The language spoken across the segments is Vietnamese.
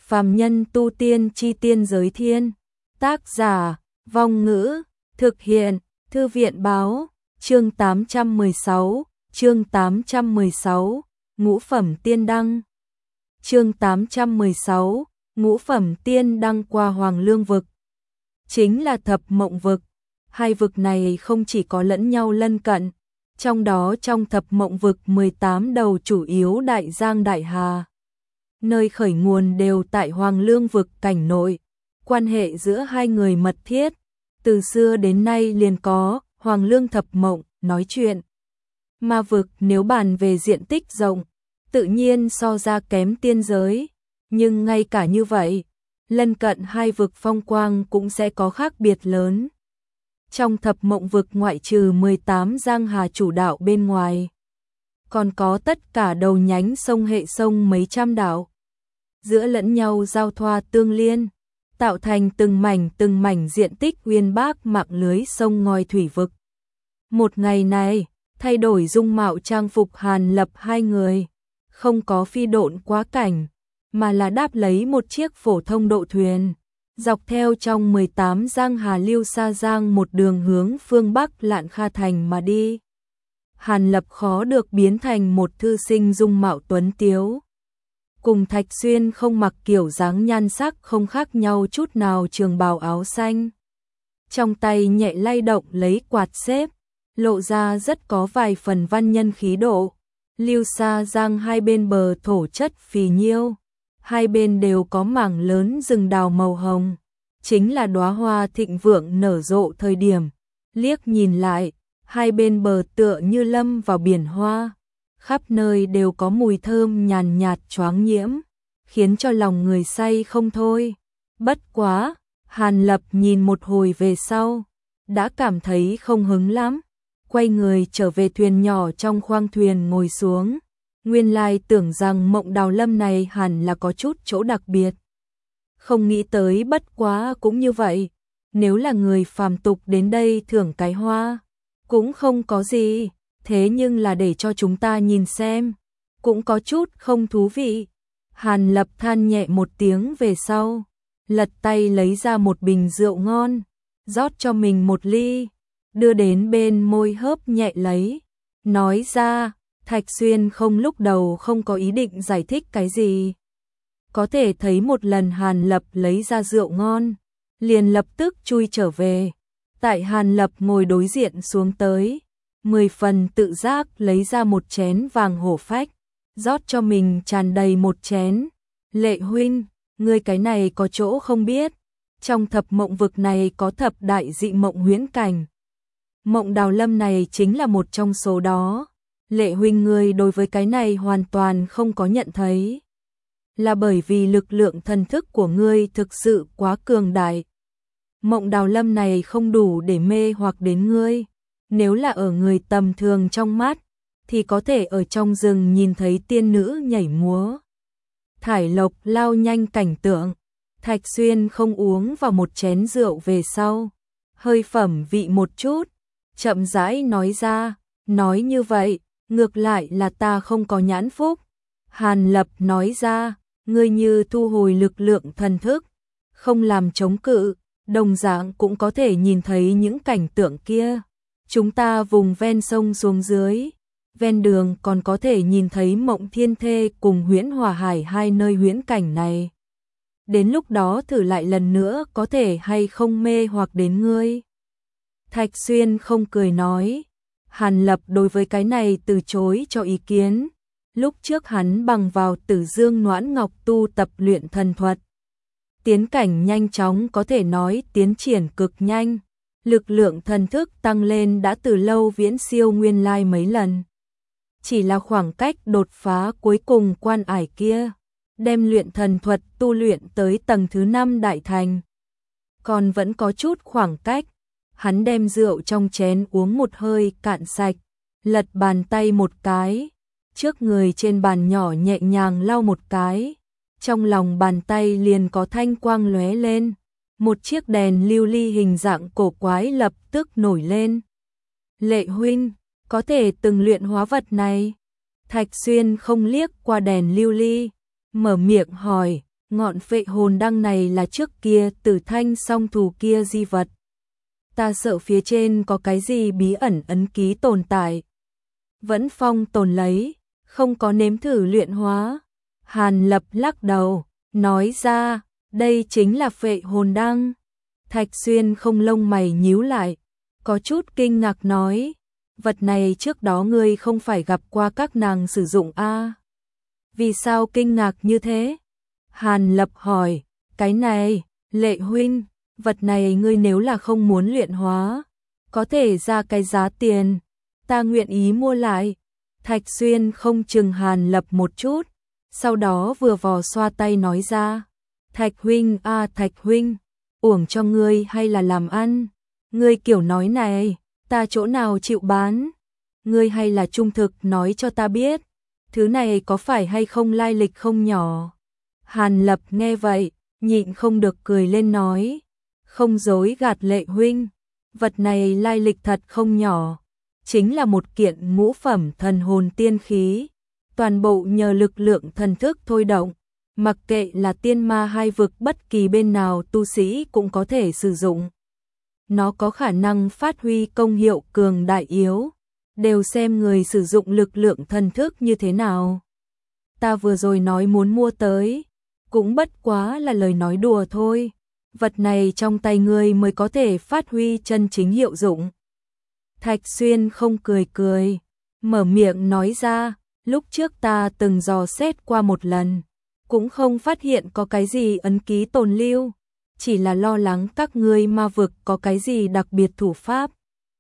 Phàm nhân tu tiên chi tiên giới thiên. Tác giả, Vong Ngữ, thực hiện, Thư viện báo, chương 816, chương 816, ngũ phẩm tiên đăng. Chương 816, ngũ phẩm tiên đăng qua Hoàng Lương vực. Chính là Thập Mộng vực. Hai vực này không chỉ có lẫn nhau lân cận, trong đó trong Thập Mộng vực 18 đầu chủ yếu đại giang đại hà. Nơi khởi nguồn đều tại Hoàng Lương vực cảnh nội, quan hệ giữa hai người mật thiết, từ xưa đến nay liền có Hoàng Lương Thập Mộng nói chuyện. Ma vực nếu bàn về diện tích rộng, tự nhiên so ra kém tiên giới, nhưng ngay cả như vậy, lân cận hai vực phong quang cũng sẽ có khác biệt lớn. Trong Thập Mộng vực ngoại trừ 18 giang hà chủ đạo bên ngoài, còn có tất cả đầu nhánh sông hệ sông mấy trăm đạo, giữa lẫn nhau giao thoa tương liên, tạo thành từng mảnh diện tích uyên bác mạng lưới sông ngòi thủy vực. Một ngày này, thay đổi dung mạo trang phục Hàn Lập hai người, không có phi độn quá cảnh, mà là đáp lấy một chiếc phổ thông độ thuyền, dọc theo trong 18 giang hà lưu sa giang một đường hướng phương Bắc Lạn Kha Thành mà đi. Hàn Lập khó được biến thành một thư sinh dung mạo tuấn tiếu, cùng Thạch Xuyên không mặc kiểu dáng nhan sắc không khác nhau chút nào trường bào áo xanh. Trong tay nhẹ lay động lấy quạt xếp, lộ ra rất có vài phần văn nhân khí độ. Lưu sa giang hai bên bờ thổ chất phì nhiêu, hai bên đều có mảng lớn rừng đào màu hồng, chính là đóa hoa thịnh vượng nở rộ thời điểm. Liếc nhìn lại, hai bên bờ tựa như lâm vào biển hoa, khắp nơi đều có mùi thơm nhàn nhạt choáng nhiễm, khiến cho lòng người say không thôi. Bất quá, Hàn Lập nhìn một hồi về sau, đã cảm thấy không hứng lắm, quay người trở về thuyền nhỏ trong khoang thuyền ngồi xuống. Nguyên lai tưởng rằng Mộng Đào Lâm này hẳn là có chút chỗ đặc biệt, không nghĩ tới bất quá cũng như vậy. Nếu là người phàm tục đến đây thưởng cái hoa, cũng không có gì, thế nhưng là để cho chúng ta nhìn xem, cũng có chút không thú vị. Hàn Lập than nhẹ một tiếng về sau, lật tay lấy ra một bình rượu ngon, rót cho mình một ly, đưa đến bên môi hớp nhẹ lấy, nói ra. Thạch Xuyên không lúc đầu không có ý định giải thích cái gì, có thể thấy một lần Hàn Lập lấy ra rượu ngon, liền lập tức chui trở về. Tại Hàn Lập ngồi đối diện xuống tới, 10 phần tự giác lấy ra một chén vàng hổ phách, rót cho mình tràn đầy một chén. Lệ huynh, ngươi cái này có chỗ không biết, trong Thập Mộng vực này có thập đại dị mộng huyễn cảnh, Mộng Đào Lâm này chính là một trong số đó. Lệ huynh ngươi đối với cái này hoàn toàn không có nhận thấy, là bởi vì lực lượng thần thức của ngươi thực sự quá cường đại. Mộng Đào Lâm này không đủ để mê hoặc đến ngươi, nếu là ở người tầm thường trong mắt, thì có thể ở trong rừng nhìn thấy tiên nữ nhảy múa, thải lộc lao nhanh cảnh tượng. Thạch Xuyên không uống vào một chén rượu về sau, hơi phẩm vị một chút, chậm rãi nói ra, nói như vậy, ngược lại là ta không có nhãn phúc. Hàn Lập nói ra, ngươi như thu hồi lực lượng thần thức, không làm chống cự, đồng dạng cũng có thể nhìn thấy những cảnh tượng kia. Chúng ta vùng ven sông xuống dưới, ven đường còn có thể nhìn thấy Mộng Thiên Thê cùng Huyễn Hòa Hải hai nơi huyễn cảnh này. Đến lúc đó thử lại lần nữa có thể hay không mê hoặc đến ngươi. Thạch Xuyên không cười nói. Hàn Lập đối với cái này từ chối cho ý kiến. Lúc trước hắn bằng vào Tử Dương Noãn Ngọc tu tập luyện thần thuật, tiến cảnh nhanh chóng, có thể nói tiến triển cực nhanh. Lực lượng thần thức tăng lên đã từ lâu viễn siêu nguyên lai mấy lần. Chỉ là khoảng cách đột phá cuối cùng quan ải kia, đem luyện thần thuật tu luyện tới tầng thứ 5 đại thành, còn vẫn có chút khoảng cách. Hắn đem rượu trong chén uống một hơi cạn sạch, lật bàn tay một cái, trước người trên bàn nhỏ nhẹ nhàng lau một cái, trong lòng bàn tay liền có thanh quang lóe lên, một chiếc đèn lưu ly hình dạng cổ quái lập tức nổi lên. Lệ huynh, có thể từng luyện hóa vật này? Thạch Xuyên không liếc qua đèn lưu ly, mở miệng hỏi, ngọn phệ hồn đăng này là trước kia Tử Thanh song thù kia di vật. Ta sợ phía trên có cái gì bí ẩn ấn ký tồn tại. Vẫn phong tồn lấy, không có nếm thử luyện hóa. Hàn Lập lắc đầu, nói ra, đây chính là phệ hồn đăng. Thạch Xuyên không lông mày nhíu lại, có chút kinh ngạc nói, vật này trước đó ngươi không phải gặp qua các nàng sử dụng a? Vì sao kinh ngạc như thế? Hàn Lập hỏi, cái này, Lệ huynh, vật này ngươi nếu là không muốn luyện hóa, có thể ra cái giá tiền, ta nguyện ý mua lại. Thạch Xuyên không chừng Hàn Lập một chút, sau đó vừa vò xoa tay nói ra, Thạch huynh a Thạch huynh, uổng cho ngươi hay là làm ăn, ngươi kiểu nói này, ta chỗ nào chịu bán, ngươi hay là trung thực nói cho ta biết, thứ này có phải hay không lai lịch không nhỏ. Hàn Lập nghe vậy, nhịn không được cười lên nói, không dối gạt Lệ huynh, vật này lai lịch thật không nhỏ, chính là một kiện ngũ phẩm thần hồn tiên khí, toàn bộ nhờ lực lượng thần thức thôi động, mặc kệ là tiên ma hai vực bất kỳ bên nào tu sĩ cũng có thể sử dụng. Nó có khả năng phát huy công hiệu cường đại yếu, đều xem người sử dụng lực lượng thần thức như thế nào. Ta vừa rồi nói muốn mua tới, cũng bất quá là lời nói đùa thôi, vật này trong tay ngươi mới có thể phát huy chân chính hiệu dụng. Thạch Xuyên không cười cười, mở miệng nói ra, lúc trước ta từng dò xét qua một lần, cũng không phát hiện có cái gì ấn ký tồn lưu, chỉ là lo lắng các ngươi ma vực có cái gì đặc biệt thủ pháp.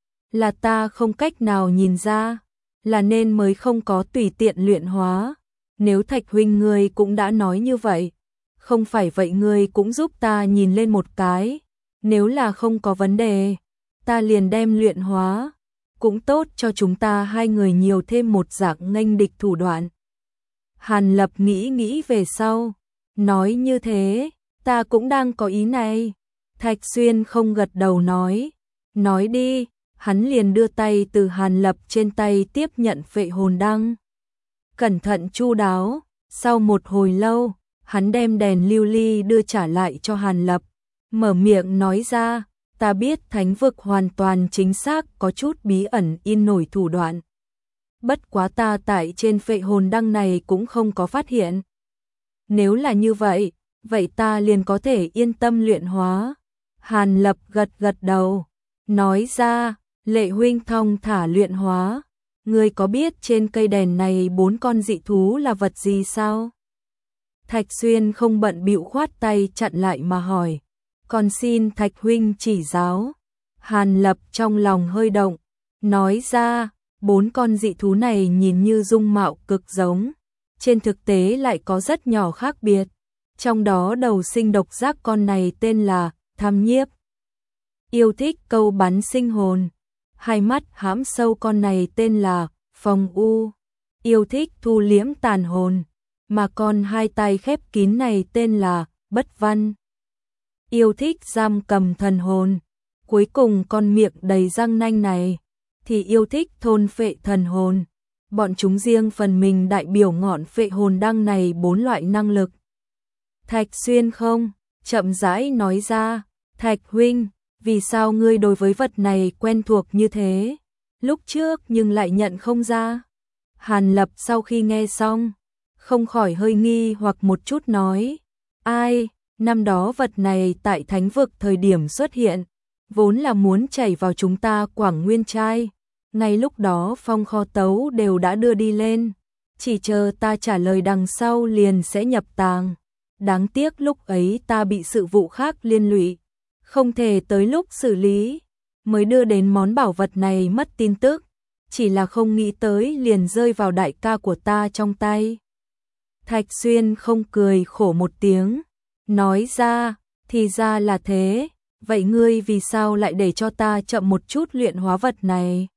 Là ta không cách nào nhìn ra, là nên mới không có tùy tiện luyện hóa. Nếu Thạch huynh ngươi cũng đã nói như vậy, không phải vậy ngươi cũng giúp ta nhìn lên một cái, nếu là không có vấn đề, ta liền đem luyện hóa, cũng tốt cho chúng ta hai người nhiều thêm một dạng nghênh địch thủ đoạn. Hàn Lập nghĩ về sau, nói như thế, ta cũng đang có ý này. Thạch Xuyên không gật đầu nói đi, hắn liền đưa tay từ Hàn Lập trên tay tiếp nhận phệ hồn đăng. Cẩn thận chu đáo, sau một hồi lâu, hắn đem đèn lưu ly đưa trả lại cho Hàn Lập, mở miệng nói ra, ta biết thánh vực hoàn toàn chính xác có chút bí ẩn in nổi thủ đoạn. Bất quá ta tại trên phệ hồn đăng này cũng không có phát hiện. Nếu là như vậy, vậy ta liền có thể yên tâm luyện hóa. Hàn Lập gật đầu, nói ra, Lệ huynh thong thả luyện hóa. Ngươi có biết trên cây đèn này 4 con dị thú là vật gì sao? Thạch Xuyên không bận bịu khoát tay chặn lại mà hỏi, còn xin Thạch huynh chỉ giáo. Hàn Lập trong lòng hơi động, nói ra, 4 con dị thú này nhìn như dung mạo cực giống, trên thực tế lại có rất nhỏ khác biệt. Trong đó đầu sinh độc giác con này tên là Tham Nhiếp, yêu thích câu bắn sinh hồn. Hai mắt hãm sâu con này tên là Phong U, yêu thích thu liễm tàn hồn, mà con hai tay khép kín này tên là Bất Văn, yêu thích giam cầm thần hồn. Cuối cùng con miệng đầy răng nanh này thì yêu thích thôn phệ thần hồn. Bọn chúng riêng phần mình đại biểu ngọn phệ hồn đăng này 4 loại năng lực. Thạch Xuyên không chậm rãi nói ra, Thạch huynh, vì sao ngươi đối với vật này quen thuộc như thế? Lúc trước nhưng lại nhận không ra. Hàn Lập sau khi nghe xong, không khỏi hơi nghi hoặc một chút nói, ai, năm đó vật này tại thánh vực thời điểm xuất hiện, vốn là muốn chảy vào chúng ta Quảng Nguyên Trai. Ngay lúc đó phong kho tấu đều đã đưa đi lên, chỉ chờ ta trả lời đằng sau liền sẽ nhập tàng. Đáng tiếc lúc ấy ta bị sự vụ khác liên lụy, không thể tới lúc xử lý, mới đưa đến món bảo vật này mất tin tức, chỉ là không nghĩ tới liền rơi vào đại ca của ta trong tay. Thạch Xuyên không cười khổ một tiếng, nói ra, thì ra là thế, vậy ngươi vì sao lại để cho ta chậm một chút luyện hóa vật này?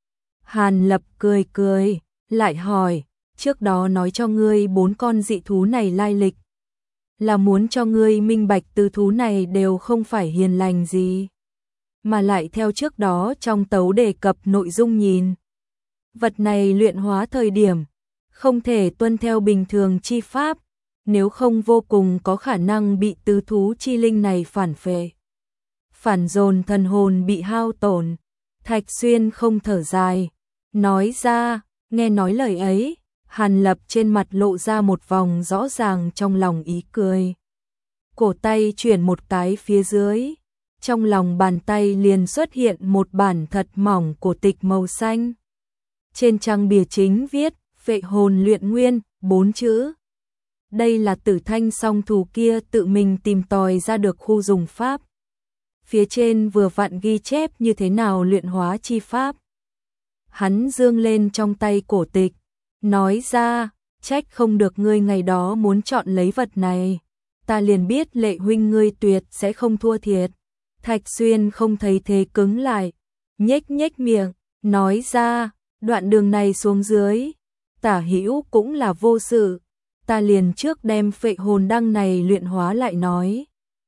Hàn Lập cười, lại hỏi, trước đó nói cho ngươi 4 con dị thú này lai lịch, là muốn cho ngươi minh bạch từ thú này đều không phải hiền lành gì, mà lại theo trước đó trong tấu đề cập nội dung nhìn. Vật này luyện hóa thời điểm, không thể tuân theo bình thường chi pháp, nếu không vô cùng có khả năng bị tứ thú chi linh này phản phệ. Phản dồn thần hồn bị hao tổn. Thạch Xuyên không thở dài, nói ra, nghe nói lời ấy, Hàn Lập trên mặt lộ ra một vòng rõ ràng trong lòng ý cười. Cổ tay chuyển một cái phía dưới, trong lòng bàn tay liền xuất hiện một bản thật mỏng cổ tịch màu xanh. Trên trang bìa chính viết, phệ hồn luyện nguyên, 4 chữ. Đây là Tử Thanh song thù kia tự mình tìm tòi ra được khu dùng pháp. Phía trên vừa vặn ghi chép như thế nào luyện hóa chi pháp. Hắn dương lên trong tay cổ tịch, nói ra, trách không được ngươi ngày đó muốn chọn lấy vật này. Ta liền biết Lệ huynh ngươi tuyệt sẽ không thua thiệt. Thạch Xuyên không thấy thế cứng lại, nhếch nhếch miệng, nói ra, đoạn đường này xuống dưới, Tả Hữu cũng là vô sự, ta liền trước đem phệ hồn đăng này luyện hóa lại nói.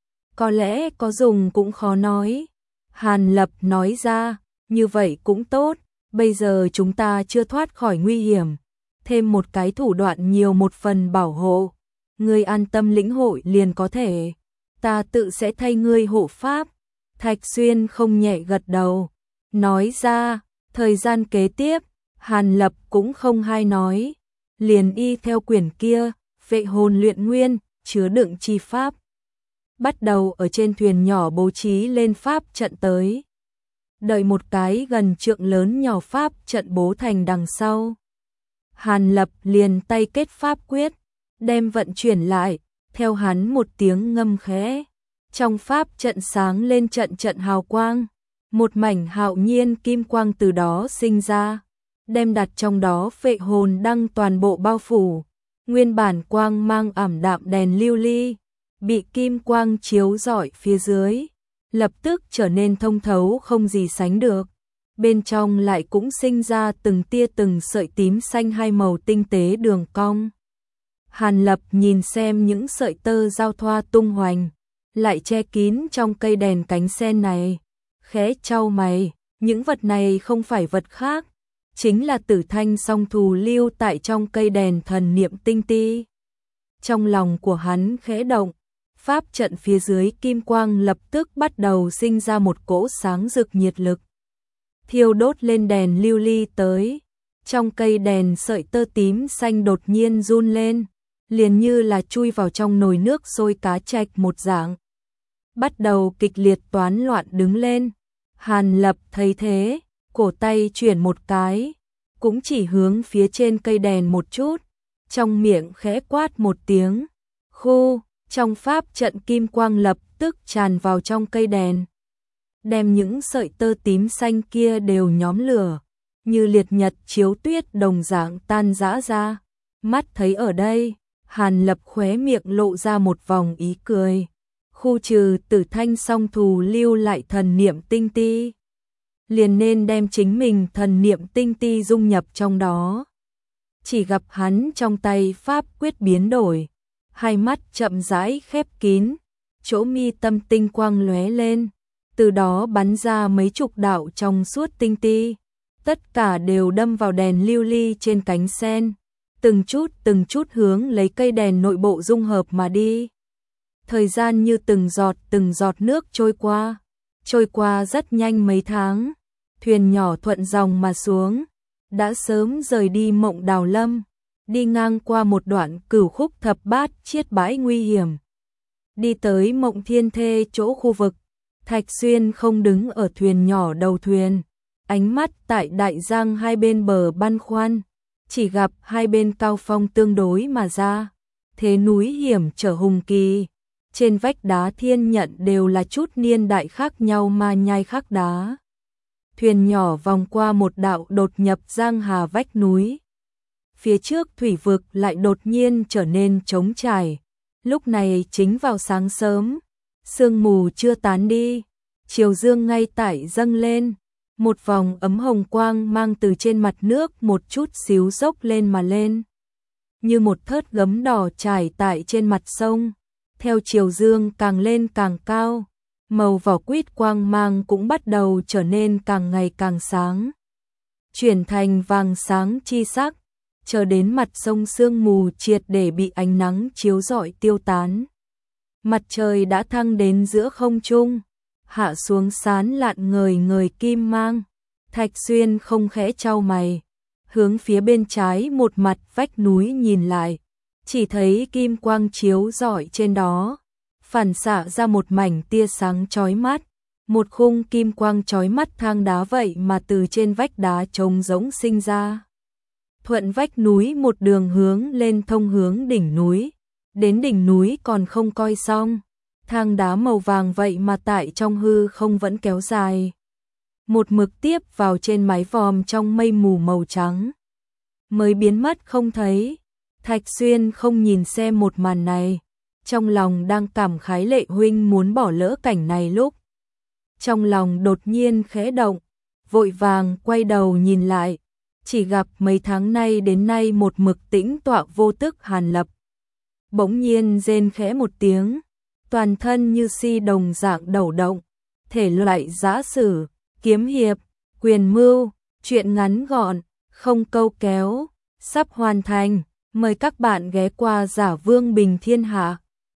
Có lẽ có dùng cũng khó nói. Hàn Lập nói ra, như vậy cũng tốt, bây giờ chúng ta chưa thoát khỏi nguy hiểm, thêm một cái thủ đoạn nhiều một phần bảo hộ, ngươi an tâm lĩnh hội liền có thể, ta tự sẽ thay ngươi hộ pháp. Thạch Xuyên không nhẹ gật đầu, nói ra, thời gian kế tiếp, Hàn Lập cũng không hay nói, liền y theo quyển kia, phệ hồn luyện nguyên, chứa đựng chi pháp. Bắt đầu ở trên thuyền nhỏ bố trí lên pháp trận tới. Đợi một cái gần trượng lớn nhỏ pháp trận bố thành đằng sau. Hàn Lập liền tay kết pháp quyết, đem vận chuyển lại, theo hắn một tiếng ngâm khẽ. Trong pháp trận sáng lên trận trận hào quang, một mảnh hạo nhiên kim quang từ đó sinh ra, đem đặt trong đó phệ hồn đăng toàn bộ bao phủ. Nguyên bản quang mang ảm đạm đèn lưu ly, bị kim quang chiếu rọi phía dưới, lập tức trở nên thông thấu không gì sánh được. Bên trong lại cũng sinh ra từng tia từng sợi tím xanh hai màu tinh tế đường cong. Hàn Lập nhìn xem những sợi tơ giao thoa tung hoành, lại che kín trong cây đèn cánh sen này, khẽ chau mày, những vật này không phải vật khác, chính là Tử Thanh song thù lưu tại trong cây đèn thần niệm tinh ti. Trong lòng của hắn khẽ động, pháp trận phía dưới kim quang lập tức bắt đầu sinh ra một cỗ sáng rực nhiệt lực, thiêu đốt lên đèn lưu ly tới. Trong cây đèn sợi tơ tím xanh đột nhiên run lên, liền như là chui vào trong nồi nước sôi cá trạch một dạng, bắt đầu kịch liệt toán loạn đứng lên. Hàn Lập thấy thế, cổ tay chuyển một cái, cũng chỉ hướng phía trên cây đèn một chút, trong miệng khẽ quát một tiếng, khu, trong pháp trận kim quang lập tức tràn vào trong cây đèn, đem những sợi tơ tím xanh kia đều nhóm lửa, như liệt nhật chiếu tuyết đồng dạng tan rã ra. Mắt thấy ở đây, Hàn Lập khóe miệng lộ ra một vòng ý cười. Khu trừ Tử Thanh song thù lưu lại thần niệm tinh ti, liền nên đem chính mình thần niệm tinh ti dung nhập trong đó. Chỉ gặp hắn trong tay pháp quyết biến đổi, hai mắt chậm rãi khép kín, chỗ mi tâm tinh quang lóe lên, từ đó bắn ra mấy chục đạo trong suốt tinh ti, tất cả đều đâm vào đèn lưu ly trên cánh sen, từng chút hướng lấy cây đèn nội bộ dung hợp mà đi. Thời gian như từng giọt nước trôi qua rất nhanh mấy tháng, thuyền nhỏ thuận dòng mà xuống, đã sớm rời đi Mộng Đào Lâm, đi ngang qua một đoạn cửu khúc thập bát chiết bãi nguy hiểm. Đi tới Mộng Thiên Thê chỗ khu vực, Thạch Xuyên không đứng ở thuyền nhỏ đầu thuyền, ánh mắt tại đại giang hai bên bờ băn khoăn, chỉ gặp hai bên cao phong tương đối mà ra, thế núi hiểm trở hùng kỳ. Trên vách đá thiên nhận đều là chút niên đại khác nhau mà nhai khắc đá. Thuyền nhỏ vòng qua một đạo đột nhập giang hà vách núi. Phía trước thủy vực lại đột nhiên trở nên trống trải. Lúc này chính vào sáng sớm, sương mù chưa tán đi, chiều dương ngay tại dâng lên, một vòng ấm hồng quang mang từ trên mặt nước một chút xíu dốc lên mà lên, như một thớt gấm đỏ trải tại trên mặt sông. Theo chiều dương càng lên càng cao, màu vỏ quýt quang mang cũng bắt đầu trở nên càng ngày càng sáng, chuyển thành vàng sáng chi sắc. chờ đến mặt sông sương mù triệt để bị ánh nắng chiếu rọi tiêu tán. Mặt trời đã thăng đến giữa không trung, hạ xuống sán lạn ngời ngời kim mang. Thạch Xuyên không khẽ chau mày, hướng phía bên trái một mặt vách núi nhìn lại, chỉ thấy kim quang chiếu rọi trên đó, phản xạ ra một mảnh tia sáng chói mắt, một khung kim quang chói mắt thang đá vậy mà từ trên vách đá trống rỗng sinh ra. Thuận vách núi một đường hướng lên thông hướng đỉnh núi, đến đỉnh núi còn không coi xong, thang đá màu vàng vậy mà tại trong hư không vẫn kéo dài, một mực tiếp vào trên mái vòm trong mây mù màu trắng, mới biến mất không thấy. Thạch Xuyên không nhìn xem một màn này, trong lòng đang cảm khái Lệ huynh muốn bỏ lỡ cảnh này lúc. Trong lòng đột nhiên khẽ động, vội vàng quay đầu nhìn lại, chỉ gặp mấy tháng nay đến nay một mực tĩnh tọa vô tức Hàn Lập. Bỗng nhiên rên khẽ một tiếng, toàn thân như si đồng dạng đầu động, thể loại giã sử, kiếm hiệp, quyền mưu, truyện ngắn gọn, không câu kéo, sắp hoàn thành. Mời các bạn ghé qua Giả Vương Bình Thiên Hạ.